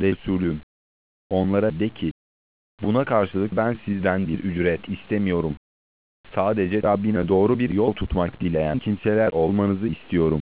Resulüm. Onlara de ki, buna karşılık ben sizden bir ücret istemiyorum. Sadece Rabbine doğru bir yol tutmak dileyen kimseler olmanızı istiyorum.